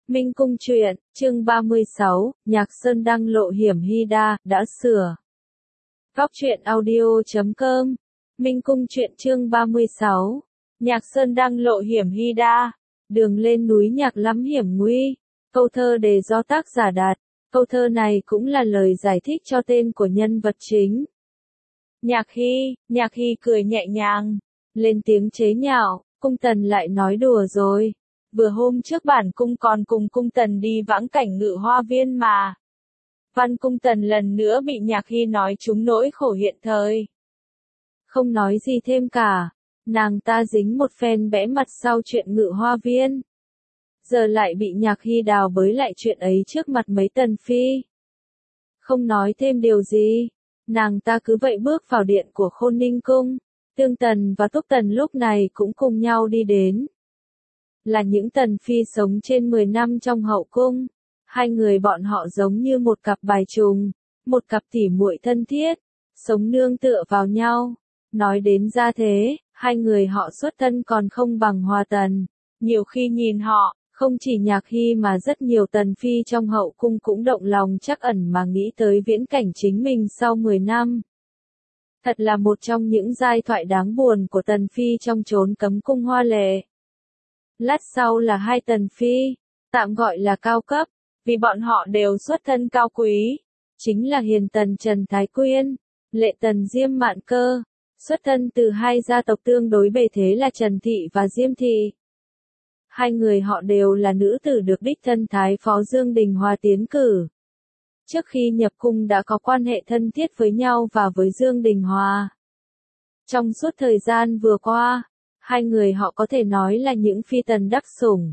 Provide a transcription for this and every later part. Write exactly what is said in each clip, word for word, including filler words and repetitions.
Minh Cung truyện, chương ba mươi sáu, Nhạc Sơn đăng lộ hiểm Hida, đã sửa. Góc truyện audio chấm com. Minh Cung truyện chương ba mươi sáu. Nhạc Sơn đăng lộ hiểm Hida. Đường lên núi nhạc lắm hiểm nguy. Câu thơ đề do tác giả Đạt. Câu thơ này cũng là lời giải thích cho tên của nhân vật chính. Nhạc Hy, Nhạc Hy cười nhẹ nhàng. Lên tiếng chế nhạo, Cung Tần lại nói đùa rồi. Vừa hôm trước bản cung còn cùng Cung Tần đi vãng cảnh Ngự Hoa Viên mà. Văn Cung Tần lần nữa bị Nhạc Hy nói trúng nỗi khổ hiện thời. Không nói gì thêm cả, nàng ta dính một phen bẽ mặt sau chuyện Ngự Hoa Viên. Giờ lại bị Nhạc Hy đào bới lại chuyện ấy trước mặt mấy tần phi. Không nói thêm điều gì, nàng ta cứ vậy bước vào điện của Khôn Ninh Cung. Tương Tần và Túc Tần lúc này cũng cùng nhau đi đến. Là những tần phi sống trên mười năm trong hậu cung. Hai người bọn họ giống như một cặp bài trùng, một cặp tỉ muội thân thiết, sống nương tựa vào nhau. Nói đến ra thế, hai người họ xuất thân còn không bằng Hoa Tần. Nhiều khi nhìn họ, không chỉ Nhạc Hy mà rất nhiều tần phi trong hậu cung cũng động lòng trắc ẩn mà nghĩ tới viễn cảnh chính mình sau mười năm. Thật là một trong những giai thoại đáng buồn của tần phi trong chốn cấm cung hoa lệ. Lát sau là hai tần phi, tạm gọi là cao cấp, vì bọn họ đều xuất thân cao quý. Chính là hiền tần Trần Thái Quyên, lệ tần Diêm Mạn Cơ, xuất thân từ hai gia tộc tương đối bề thế là Trần Thị và Diêm Thị. Hai người họ đều là nữ tử được đích thân Thái Phó Dương Đình Hòa tiến cử. Trước khi nhập cung đã có quan hệ thân thiết với nhau và với Dương Đình Hòa. Trong suốt thời gian vừa qua, hai người họ có thể nói là những phi tần đắc sủng.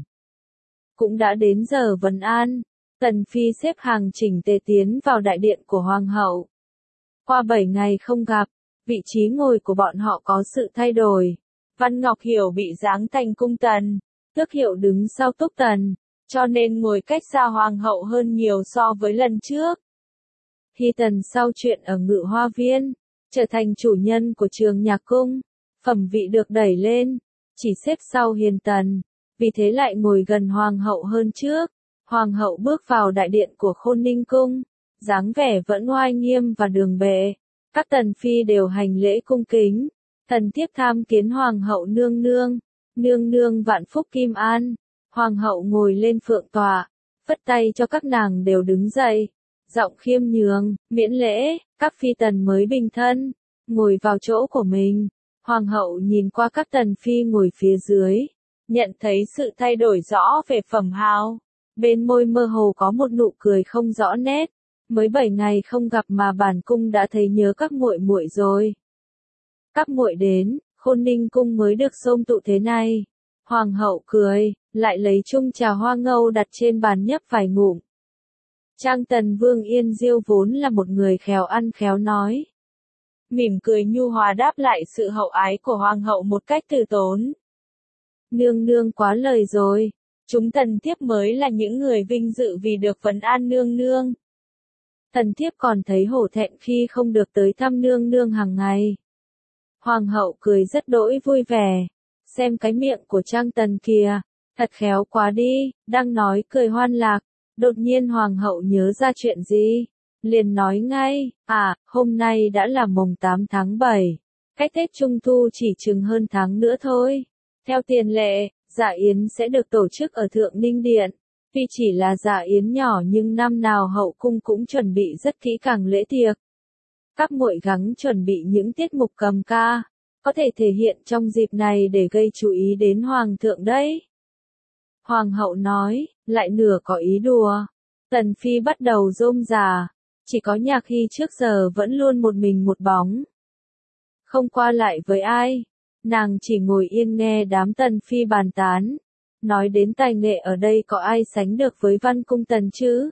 Cũng đã đến giờ vấn an, tần phi xếp hàng chỉnh tề tiến vào đại điện của Hoàng hậu. Qua bảy ngày không gặp, vị trí ngồi của bọn họ có sự thay đổi. Văn Ngọc Hiểu bị giáng thành Cung Tần, tước hiệu đứng sau Túc Tần, cho nên ngồi cách xa Hoàng hậu hơn nhiều so với lần trước. Hy Tần sau chuyện ở Ngự Hoa Viên, trở thành chủ nhân của trường nhạc cung, phẩm vị được đẩy lên, chỉ xếp sau Hiền Tần, vì thế lại ngồi gần Hoàng hậu hơn trước. Hoàng hậu bước vào đại điện của Khôn Ninh Cung, dáng vẻ vẫn oai nghiêm và đường bệ. Các tần phi đều hành lễ cung kính, thần thiếp tham kiến Hoàng hậu nương nương, nương nương vạn phúc kim an. Hoàng hậu ngồi lên phượng tọa, phất tay cho các nàng đều đứng dậy, giọng khiêm nhường, miễn lễ. Các phi tần mới bình thân, ngồi vào chỗ của mình. Hoàng hậu nhìn qua các tần phi ngồi phía dưới, nhận thấy sự thay đổi rõ về phẩm hào. Bên môi mơ hồ có một nụ cười không rõ nét. Mới bảy ngày không gặp mà bản cung đã thấy nhớ các muội muội rồi. Các muội đến, Khôn Ninh Cung mới được xôm tụ thế này. Hoàng hậu cười, lại lấy chung trà hoa ngâu đặt trên bàn nhấp vài ngụm. Trang Tần Vương Yên Diêu vốn là một người khéo ăn khéo nói. Mỉm cười nhu hòa đáp lại sự hậu ái của Hoàng hậu một cách từ tốn. Nương nương quá lời rồi, chúng thần thiếp mới là những người vinh dự vì được vấn an nương nương. Thần thiếp còn thấy hổ thẹn khi không được tới thăm nương nương hàng ngày. Hoàng hậu cười rất đỗi vui vẻ. Xem cái miệng của Trang Tần kìa, thật khéo quá đi, đang nói cười hoan lạc. Đột nhiên Hoàng hậu nhớ ra chuyện gì, liền nói ngay, à, hôm nay đã là mùng tám tháng bảy, cách Tết Trung Thu chỉ chừng hơn tháng nữa thôi. Theo tiền lệ, dạ yến sẽ được tổ chức ở Thượng Ninh Điện. Tuy chỉ là dạ yến nhỏ nhưng năm nào hậu cung cũng chuẩn bị rất kỹ càng lễ tiệc. Các muội gắng chuẩn bị những tiết mục cầm ca, có thể thể hiện trong dịp này để gây chú ý đến Hoàng thượng đấy. Hoàng hậu nói, lại nửa có ý đùa. Tần phi bắt đầu rôm rà, chỉ có Nhạc Hy trước giờ vẫn luôn một mình một bóng. Không qua lại với ai, nàng chỉ ngồi yên nghe đám tần phi bàn tán. Nói đến tài nghệ ở đây có ai sánh được với Văn Cung Tần chứ?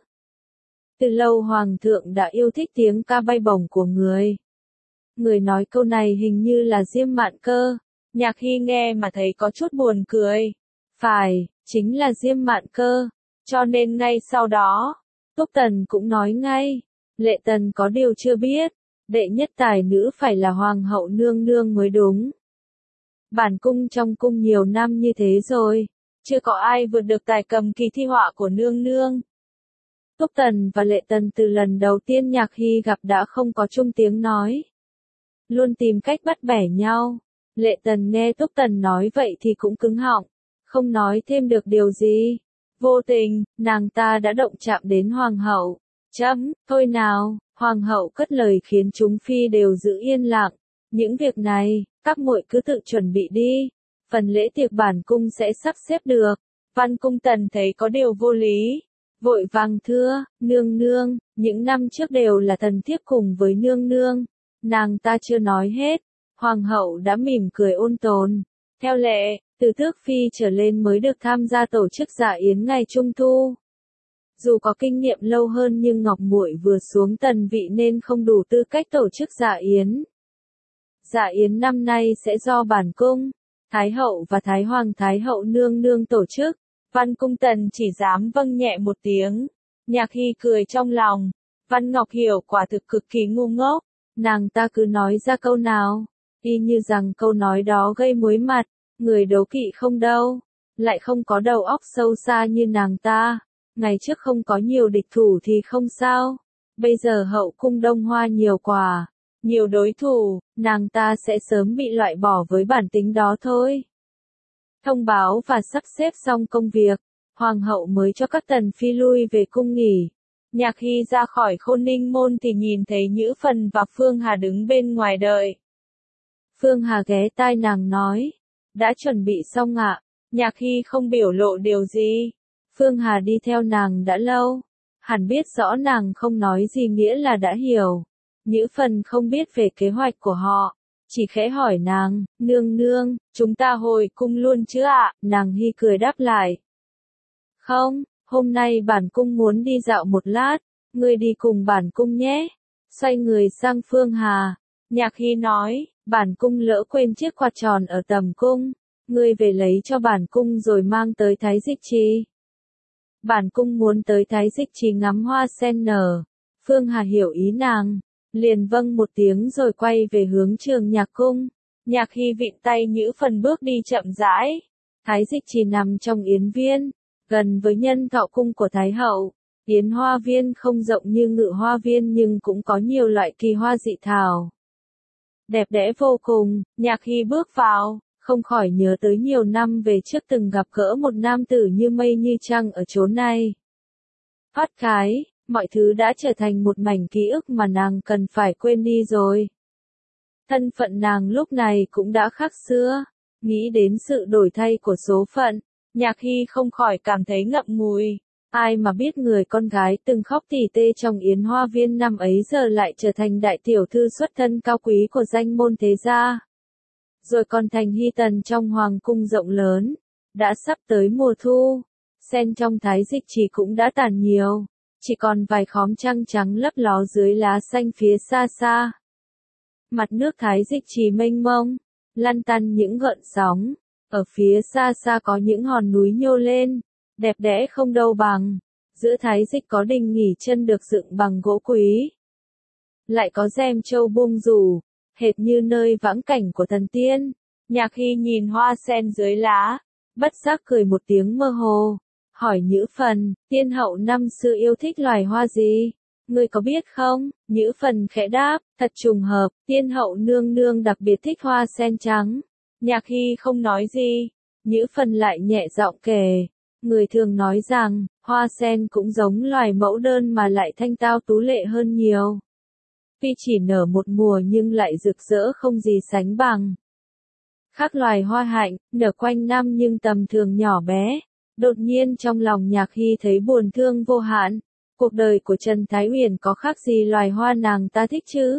Từ lâu Hoàng thượng đã yêu thích tiếng ca bay bổng của người. Người nói câu này hình như là Diêm Mạn Cơ. Nhạc Hy nghe mà thấy có chút buồn cười. Phải, chính là Diêm Mạn Cơ. Cho nên ngay sau đó, Túc Tần cũng nói ngay. Lệ Tần có điều chưa biết, đệ nhất tài nữ phải là Hoàng hậu nương nương mới đúng. Bản cung trong cung nhiều năm như thế rồi, chưa có ai vượt được tài cầm kỳ thi họa của nương nương. Túc Tần và Lệ Tần từ lần đầu tiên Nhạc Hy gặp đã không có chung tiếng nói. Luôn tìm cách bắt bẻ nhau. Lệ Tần nghe Túc Tần nói vậy thì cũng cứng họng, không nói thêm được điều gì. Vô tình, nàng ta đã động chạm đến Hoàng hậu. Chấm, thôi nào, Hoàng hậu cất lời khiến chúng phi đều giữ yên lặng. Những việc này, các muội cứ tự chuẩn bị đi. Phần lễ tiệc bản cung sẽ sắp xếp được. Văn Cung Tần thấy có điều vô lý. Vội vàng thưa, nương nương, những năm trước đều là thần thiếp cùng với nương nương. Nàng ta chưa nói hết. Hoàng hậu đã mỉm cười ôn tồn. Theo lệ, từ tước phi trở lên mới được tham gia tổ chức dạ yến ngày Trung Thu. Dù có kinh nghiệm lâu hơn nhưng Ngọc muội vừa xuống tần vị nên không đủ tư cách tổ chức dạ yến. Dạ yến năm nay sẽ do bản cung, Thái hậu và Thái hoàng Thái hậu nương nương tổ chức. Văn Cung Tần chỉ dám vâng nhẹ một tiếng. Nhạc Hy cười trong lòng. Văn Ngọc Hiểu quả thực cực kỳ ngu ngốc. Nàng ta cứ nói ra câu nào, y như rằng câu nói đó gây muối mặt. Người đố kỵ không đâu, lại không có đầu óc sâu xa như nàng ta. Ngày trước không có nhiều địch thủ thì không sao. Bây giờ hậu cung Đông Hoa nhiều quả, nhiều đối thủ, nàng ta sẽ sớm bị loại bỏ với bản tính đó thôi. Thông báo và sắp xếp xong công việc, Hoàng hậu mới cho các tần phi lui về cung nghỉ. Nhạc Hy ra khỏi Khôn Ninh môn thì nhìn thấy Nhữ Phần và Phương Hà đứng bên ngoài đợi. Phương Hà ghé tai nàng nói, đã chuẩn bị xong ạ. Nhạc Hy không biểu lộ điều gì. Phương Hà đi theo nàng đã lâu, hẳn biết rõ nàng không nói gì nghĩa là đã hiểu. Nhữ Phần không biết về kế hoạch của họ, chỉ khẽ hỏi nàng, nương nương, chúng ta hồi cung luôn chứ ạ? Nàng Hy cười đáp lại. Không, hôm nay bản cung muốn đi dạo một lát, ngươi đi cùng bản cung nhé. Xoay người sang Phương Hà, Nhạc Hy nói, bản cung lỡ quên chiếc quạt tròn ở tầm cung, ngươi về lấy cho bản cung rồi mang tới Thái Dịch Trì. Bản cung muốn tới Thái Dịch Trì ngắm hoa sen nở. Phương Hà hiểu ý nàng, liền vâng một tiếng rồi quay về hướng Trường Nhạc cung. Nhạc Hy vịn tay Nhữ Phần bước đi chậm rãi. Thái Dịch Trì nằm trong yến viên, gần với Nhân Thọ cung của Thái hậu. Yến hoa viên không rộng như Ngự hoa viên nhưng cũng có nhiều loại kỳ hoa dị thảo. Đẹp đẽ vô cùng. Nhạc Hy bước vào, không khỏi nhớ tới nhiều năm về trước từng gặp gỡ một nam tử như mây như trăng ở chốn này. Phát khái, mọi thứ đã trở thành một mảnh ký ức mà nàng cần phải quên đi rồi. Thân phận nàng lúc này cũng đã khác xưa. Nghĩ đến sự đổi thay của số phận, Nhạc Hy không khỏi cảm thấy ngậm ngùi. Ai mà biết người con gái từng khóc tỉ tê trong yến hoa viên năm ấy giờ lại trở thành đại tiểu thư xuất thân cao quý của danh môn thế gia. Rồi còn thành hy tần trong hoàng cung rộng lớn. Đã sắp tới mùa thu, sen trong Thái Dịch Trì cũng đã tàn nhiều, chỉ còn vài khóm trăng trắng lấp ló dưới lá xanh phía xa xa. Mặt nước Thái Dịch Trì mênh mông, lăn tăn những gợn sóng, ở phía xa xa có những hòn núi nhô lên, đẹp đẽ không đâu bằng. Giữa Thái Dịch có đình nghỉ chân được dựng bằng gỗ quý. Lại có rèm châu buông rủ, hệt như nơi vãng cảnh của thần tiên. Nhạc Hy nhìn hoa sen dưới lá, bất giác cười một tiếng mơ hồ, hỏi Nhữ Phần, tiên hậu năm xưa yêu thích loài hoa gì? Ngươi có biết không? Nhữ Phần khẽ đáp, thật trùng hợp, tiên hậu nương nương đặc biệt thích hoa sen trắng. Nhạc Hy không nói gì, Nhữ Phần lại nhẹ giọng kể, người thường nói rằng, hoa sen cũng giống loài mẫu đơn mà lại thanh tao tú lệ hơn nhiều. Tuy chỉ nở một mùa nhưng lại rực rỡ không gì sánh bằng. Khác loài hoa hạnh, nở quanh năm nhưng tầm thường nhỏ bé. Đột nhiên trong lòng Nhạc Hy thấy buồn thương vô hạn. Cuộc đời của Trần Thái Uyển có khác gì loài hoa nàng ta thích chứ?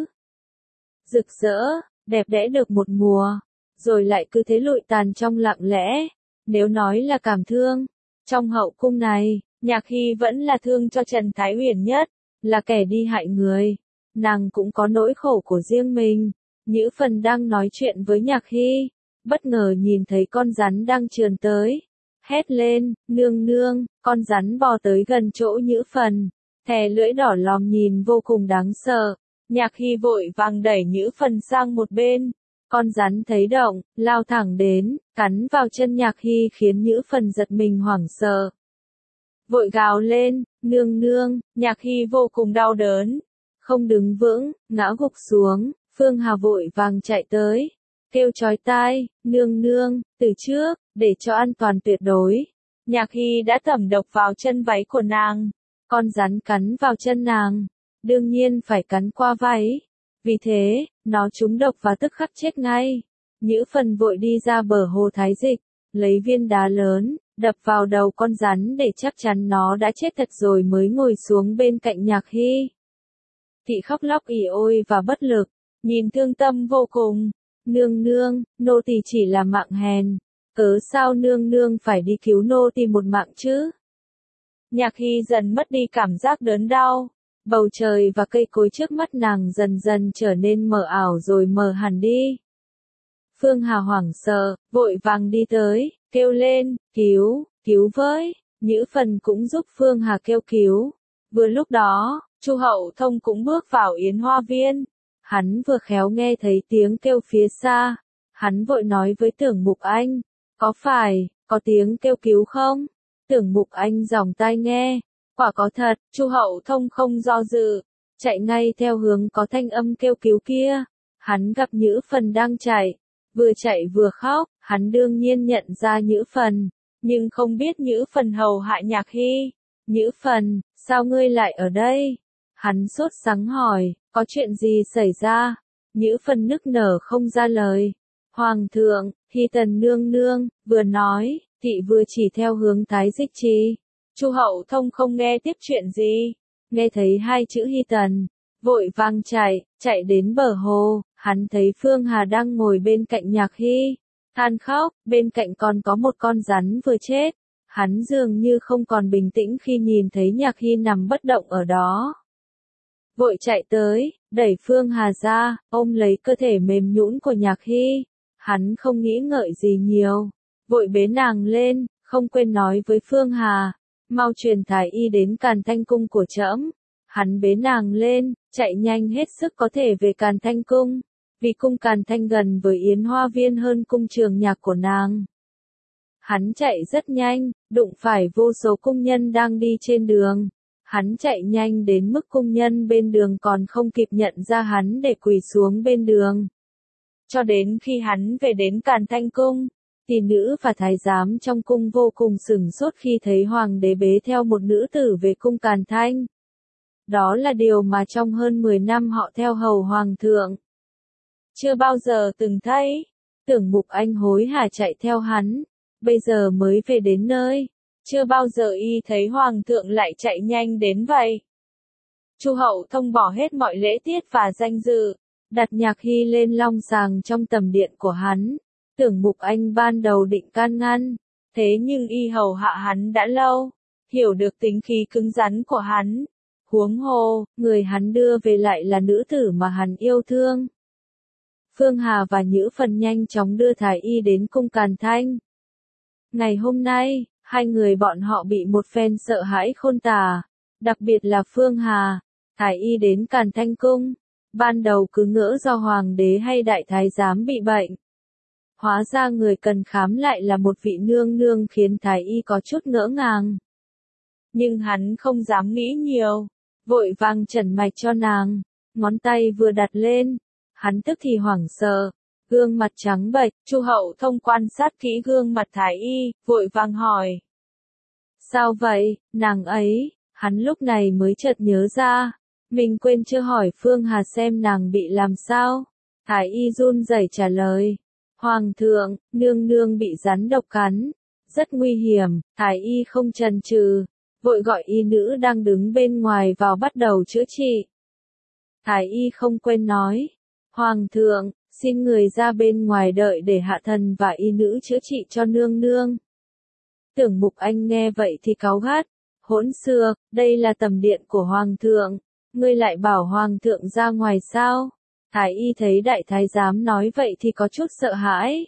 Rực rỡ, đẹp đẽ được một mùa, rồi lại cứ thế lụi tàn trong lặng lẽ. Nếu nói là cảm thương, trong hậu cung này, Nhạc Hy vẫn là thương cho Trần Thái Uyển nhất, là kẻ đi hại người. Nàng cũng có nỗi khổ của riêng mình. Nhữ Phần đang nói chuyện với Nhạc Hy, bất ngờ nhìn thấy con rắn đang trườn tới. Hét lên, nương nương, con rắn bò tới gần chỗ Nhữ Phần. Thè lưỡi đỏ lòm nhìn vô cùng đáng sợ. Nhạc Hy vội vàng đẩy Nhữ Phần sang một bên. Con rắn thấy động, lao thẳng đến, cắn vào chân Nhạc Hy khiến Nhữ Phần giật mình hoảng sợ. Vội gào lên, nương nương, Nhạc Hy vô cùng đau đớn. Không đứng vững, ngã gục xuống, Phương Hà vội vàng chạy tới. Kêu chói tai, nương nương, từ trước, để cho an toàn tuyệt đối. Nhạc Hy đã tẩm độc vào chân váy của nàng. Con rắn cắn vào chân nàng. Đương nhiên phải cắn qua váy. Vì thế, nó trúng độc và tức khắc chết ngay. Nhữ Phần vội đi ra bờ hồ Thái Dịch, lấy viên đá lớn, đập vào đầu con rắn để chắc chắn nó đã chết thật rồi mới ngồi xuống bên cạnh Nhạc Hy. Thị khóc lóc ỉ ôi và bất lực, nhìn thương tâm vô cùng. Nương nương, nô tỳ chỉ là mạng hèn, cớ sao nương nương phải đi cứu nô tỳ một mạng chứ? Nhạc Hy dần mất đi cảm giác đớn đau, bầu trời và cây cối trước mắt nàng dần dần trở nên mờ ảo rồi mờ hẳn đi. Phương Hà hoảng sợ, vội vàng đi tới, kêu lên, cứu, cứu với. Nhữ Phần cũng giúp Phương Hà kêu cứu. Vừa lúc đó, Chu Hậu Thông cũng bước vào Yến Hoa Viên. Hắn vừa khéo nghe thấy tiếng kêu phía xa. Hắn vội nói với Tưởng Mục Anh, có phải, có tiếng kêu cứu không? Tưởng Mục Anh giòng tai nghe, quả có thật. Chu Hậu Thông không do dự, chạy ngay theo hướng có thanh âm kêu cứu kia. Hắn gặp Nhữ Phần đang chạy, vừa chạy vừa khóc. Hắn đương nhiên nhận ra Nhữ Phần, nhưng không biết Nhữ Phần hầu hại Nhạc Hy. Nhữ Phần, sao ngươi lại ở đây? Hắn sốt sắng hỏi, có chuyện gì xảy ra? Nhữ Phần nức nở không ra lời. Hoàng thượng, Hy Tần nương nương, vừa nói, thị vừa chỉ theo hướng Thái Dịch Trì. Chu Hậu Thông không nghe tiếp chuyện gì, nghe thấy hai chữ Hy Tần, vội vàng chạy, chạy đến bờ hồ. Hắn thấy Phương Hà đang ngồi bên cạnh Nhạc Hy, than khóc, bên cạnh còn có một con rắn vừa chết. Hắn dường như không còn bình tĩnh khi nhìn thấy Nhạc Hy nằm bất động ở đó. Vội chạy tới, đẩy Phương Hà ra, ôm lấy cơ thể mềm nhũn của Nhạc Hy. Hắn không nghĩ ngợi gì nhiều, vội bế nàng lên, không quên nói với Phương Hà, mau truyền thái y đến Càn Thanh Cung của trẫm. Hắn bế nàng lên, chạy nhanh hết sức có thể về Càn Thanh Cung, vì cung Càn Thanh gần với Yến Hoa Viên hơn cung Trường Nhạc của nàng. Hắn chạy rất nhanh, đụng phải vô số cung nhân đang đi trên đường. Hắn chạy nhanh đến mức cung nhân bên đường còn không kịp nhận ra hắn để quỳ xuống bên đường. Cho đến khi hắn về đến Càn Thanh Cung, tỷ nữ và thái giám trong cung vô cùng sửng sốt khi thấy hoàng đế bế theo một nữ tử về cung Càn Thanh. Đó là điều mà trong hơn mười năm họ theo hầu hoàng thượng chưa bao giờ từng thấy. Tưởng Mục Anh hối hả chạy theo hắn, bây giờ mới về đến nơi, chưa bao giờ y thấy hoàng thượng lại chạy nhanh đến vậy. Chu Hậu Thông bỏ hết mọi lễ tiết và danh dự, đặt Nhạc Hy lên long sàng trong tầm điện của hắn. Tưởng Mục Anh ban đầu định can ngăn, thế nhưng y hầu hạ hắn đã lâu, hiểu được tính khí cứng rắn của hắn. Huống hồ, người hắn đưa về lại là nữ tử mà hắn yêu thương. Phương Hà và Nhữ Phần nhanh chóng đưa thái y đến cung Càn Thanh. Ngày hôm nay, hai người bọn họ bị một phen sợ hãi khôn tả, đặc biệt là Phương Hà. Thái y đến Càn Thanh Cung, ban đầu cứ ngỡ do hoàng đế hay đại thái giám bị bệnh. Hóa ra người cần khám lại là một vị nương nương, khiến thái y có chút ngỡ ngàng. Nhưng hắn không dám nghĩ nhiều, vội vàng chẩn mạch cho nàng, ngón tay vừa đặt lên, hắn tức thì hoảng sợ, gương mặt trắng bệch. Chu Hậu Thông quan sát kỹ gương mặt thái y, vội vàng hỏi. Sao vậy, nàng ấy? Hắn lúc này mới chợt nhớ ra, mình quên chưa hỏi Phương Hà xem nàng bị làm sao. Thái y run rẩy trả lời, Hoàng thượng, nương nương bị rắn độc cắn, rất nguy hiểm. Thái y không chần chừ, vội gọi y nữ đang đứng bên ngoài vào bắt đầu chữa trị. Thái y không quên nói, Hoàng thượng, xin người ra bên ngoài đợi để hạ thần và y nữ chữa trị cho nương nương. Tưởng Mục Anh nghe vậy thì cáu gắt, hỗn xược, đây là tầm điện của Hoàng thượng, ngươi lại bảo Hoàng thượng ra ngoài sao? Thái y thấy đại thái giám nói vậy thì có chút sợ hãi.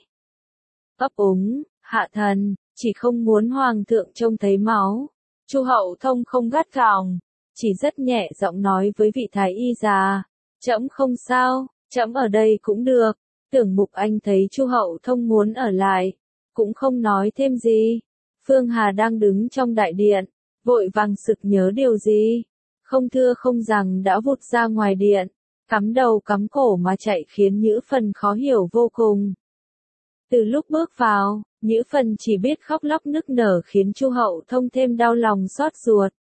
Ấp úng, hạ thần, chỉ không muốn Hoàng thượng trông thấy máu. Chu Hậu Thông không gắt gỏng, chỉ rất nhẹ giọng nói với vị thái y già, trẫm không sao, trẫm ở đây cũng được. Tưởng Mục Anh thấy Chu Hậu Thông muốn ở lại, cũng không nói thêm gì. Phương Hà đang đứng trong đại điện, vội vàng sực nhớ điều gì, không thưa không rằng đã vụt ra ngoài điện, cắm đầu cắm cổ mà chạy khiến Nhữ Phần khó hiểu vô cùng. Từ lúc bước vào, Nhữ Phần chỉ biết khóc lóc nức nở khiến Chu Hậu Thông thêm đau lòng xót ruột.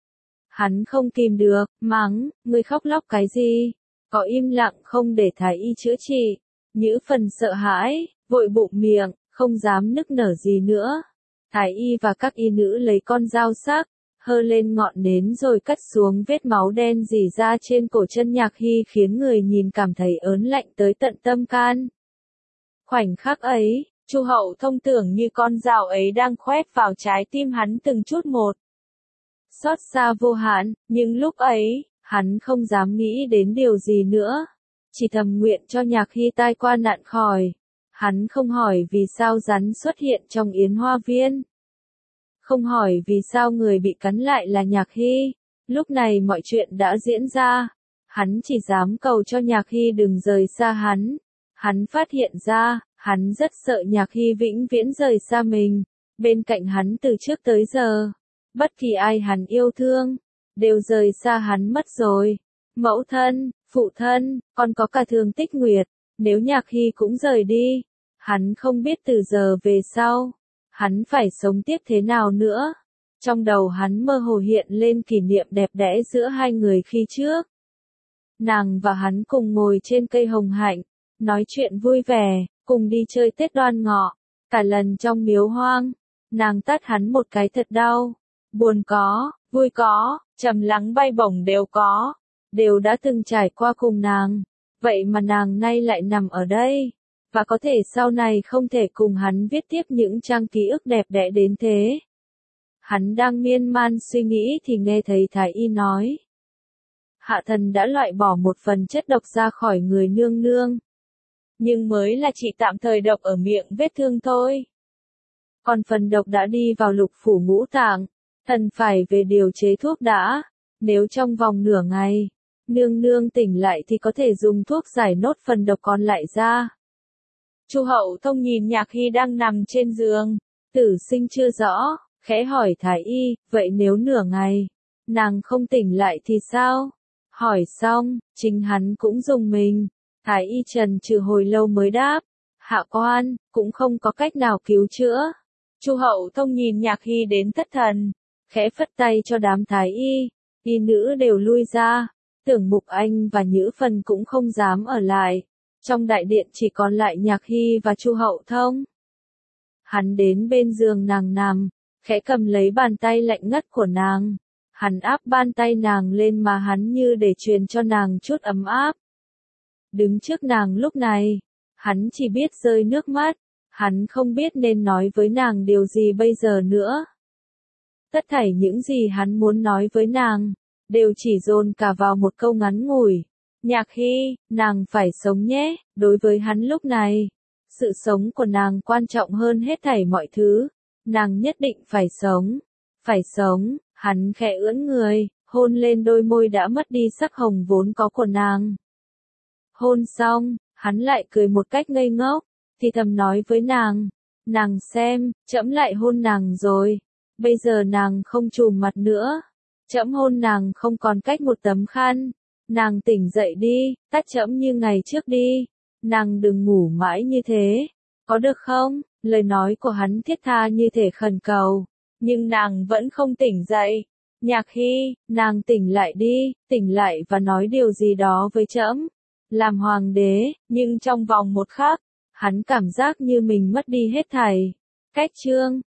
Hắn không kìm được, mắng, ngươi khóc lóc cái gì, có im lặng không để thái y chữa trị. Nhữ Phần sợ hãi, vội bụm miệng, không dám nức nở gì nữa. Thái y và các y nữ lấy con dao sắc, hơ lên ngọn nến rồi cắt xuống vết máu đen rỉ ra trên cổ chân Nhạc Hy khiến người nhìn cảm thấy ớn lạnh tới tận tâm can. Khoảnh khắc ấy, Chu Hậu Thông tưởng như con dao ấy đang khoét vào trái tim hắn từng chút một. Xót xa vô hạn, nhưng lúc ấy, hắn không dám nghĩ đến điều gì nữa. Chỉ thầm nguyện cho Nhạc Hy tai qua nạn khỏi. Hắn không hỏi vì sao rắn xuất hiện trong yến hoa viên. Không hỏi vì sao người bị cắn lại là Nhạc Hy. Lúc này mọi chuyện đã diễn ra. Hắn chỉ dám cầu cho Nhạc Hy đừng rời xa hắn. Hắn phát hiện ra, hắn rất sợ Nhạc Hy vĩnh viễn rời xa mình. Bên cạnh hắn từ trước tới giờ, bất kỳ ai hắn yêu thương, đều rời xa hắn mất rồi. Mẫu thân, phụ thân, còn có cả Thường Tích Nguyệt, nếu Nhạc Hy cũng rời đi, hắn không biết từ giờ về sau, hắn phải sống tiếp thế nào nữa. Trong đầu hắn mơ hồ hiện lên kỷ niệm đẹp đẽ giữa hai người khi trước. Nàng và hắn cùng ngồi trên cây hồng hạnh, nói chuyện vui vẻ, cùng đi chơi Tết Đoan Ngọ, cả lần trong miếu hoang, nàng tát hắn một cái thật đau. Buồn có, vui có, trầm lắng bay bổng đều có, đều đã từng trải qua cùng nàng, vậy mà nàng nay lại nằm ở đây, và có thể sau này không thể cùng hắn viết tiếp những trang ký ức đẹp đẽ đến thế. Hắn đang miên man suy nghĩ thì nghe thấy thái y nói. Hạ thần đã loại bỏ một phần chất độc ra khỏi người nương nương. Nhưng mới là chỉ tạm thời độc ở miệng vết thương thôi. Còn phần độc đã đi vào lục phủ ngũ tạng, thần phải về điều chế thuốc đã. Nếu trong vòng nửa ngày, nương nương tỉnh lại thì có thể dùng thuốc giải nốt phần độc còn lại ra. Chu Hậu Thông nhìn Nhạc Hy đang nằm trên giường, tử sinh chưa rõ, khẽ hỏi thái y, vậy nếu nửa ngày, nàng không tỉnh lại thì sao? Hỏi xong, chính hắn cũng dùng mình. Thái y trần trừ hồi lâu mới đáp, hạ quan, cũng không có cách nào cứu chữa. Chu Hậu Thông nhìn Nhạc Hy đến thất thần, khẽ phất tay cho đám thái y, y nữ đều lui ra. Tưởng Mục Anh và Nhữ Phần cũng không dám ở lại. Trong đại điện chỉ còn lại Nhạc Hy và Chu Hậu Thông. Hắn đến bên giường nàng nằm, khẽ cầm lấy bàn tay lạnh ngắt của nàng. Hắn áp bàn tay nàng lên mà hắn như để truyền cho nàng chút ấm áp. Đứng trước nàng lúc này, hắn chỉ biết rơi nước mắt, hắn không biết nên nói với nàng điều gì bây giờ nữa. Tất thảy những gì hắn muốn nói với nàng, đều chỉ dồn cả vào một câu ngắn ngủi. Nhạc Hy, nàng phải sống nhé, đối với hắn lúc này. Sự sống của nàng quan trọng hơn hết thảy mọi thứ. Nàng nhất định phải sống. Phải sống, hắn khẽ ưỡn người, hôn lên đôi môi đã mất đi sắc hồng vốn có của nàng. Hôn xong, hắn lại cười một cách ngây ngốc, thì thầm nói với nàng. Nàng xem, trẫm lại hôn nàng rồi. Bây giờ nàng không trùm mặt nữa. Trẫm hôn nàng không còn cách một tấm khăn. Nàng tỉnh dậy đi, tắt trẫm như ngày trước đi. Nàng đừng ngủ mãi như thế. Có được không? Lời nói của hắn thiết tha như thể khẩn cầu. Nhưng nàng vẫn không tỉnh dậy. Nhạc Hy, nàng tỉnh lại đi, tỉnh lại và nói điều gì đó với trẫm. Làm hoàng đế, nhưng trong vòng một khắc, hắn cảm giác như mình mất đi hết thảy. Cách chương